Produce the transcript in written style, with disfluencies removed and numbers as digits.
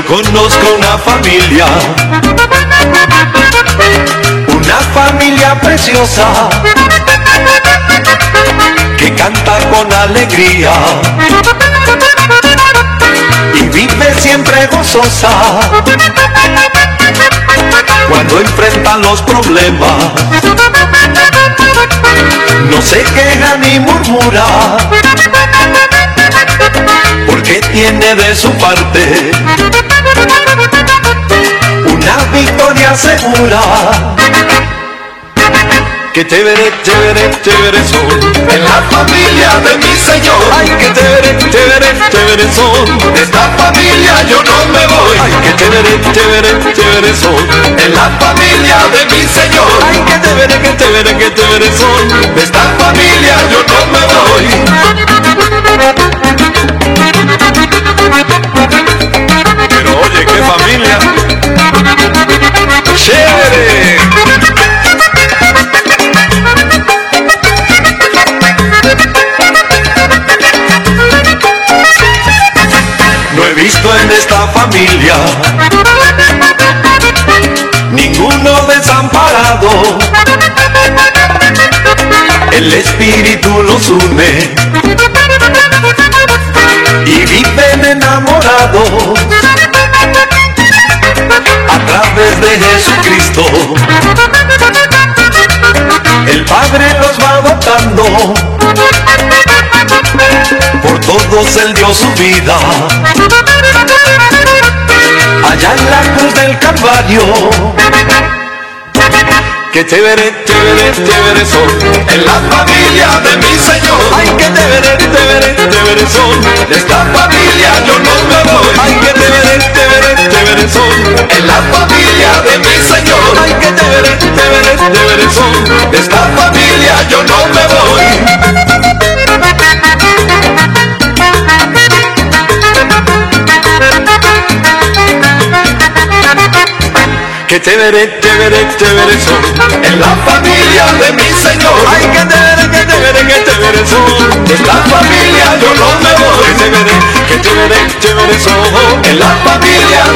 conozco una familia preciosa, que canta con alegría y vive siempre gozosa cuando enfrentan los problemas. No se queja ni murmura, porque tiene de su parte una victoria segura. Que chévere, chévere, chévere son en la familia de mi Señor. Ay, que chévere, chévere, chévere son de esta familia yo no me voy. Ay, que chévere, chévere, chévere son en la familia de mi Señor. Ay, que chévere, que chévere, que chévere son de esta familia yo no me voy. Pero oye, qué familia chévere. No he visto en esta familia ninguno desamparado. El Espíritu los une y viven enamorados a través de Jesucristo. El Padre los va dotando, por todos Él dio su vida, allá en la cruz del Calvario. Que chévere, chévere, chévere son en la familia de mi Señor. Ay, que chévere, chévere, chévere son de esta familia yo no me voy. Ay, que chévere, chévere, chévere son en la familia de mi Señor. Ay, que chévere, chévere, chévere son de esta familia yo no me voy. Que chévere, chévere, chévere son en la familia de mi Señor. Ay, que chévere son de esta familia yo no me voy. Que chévere, chévere son en la familia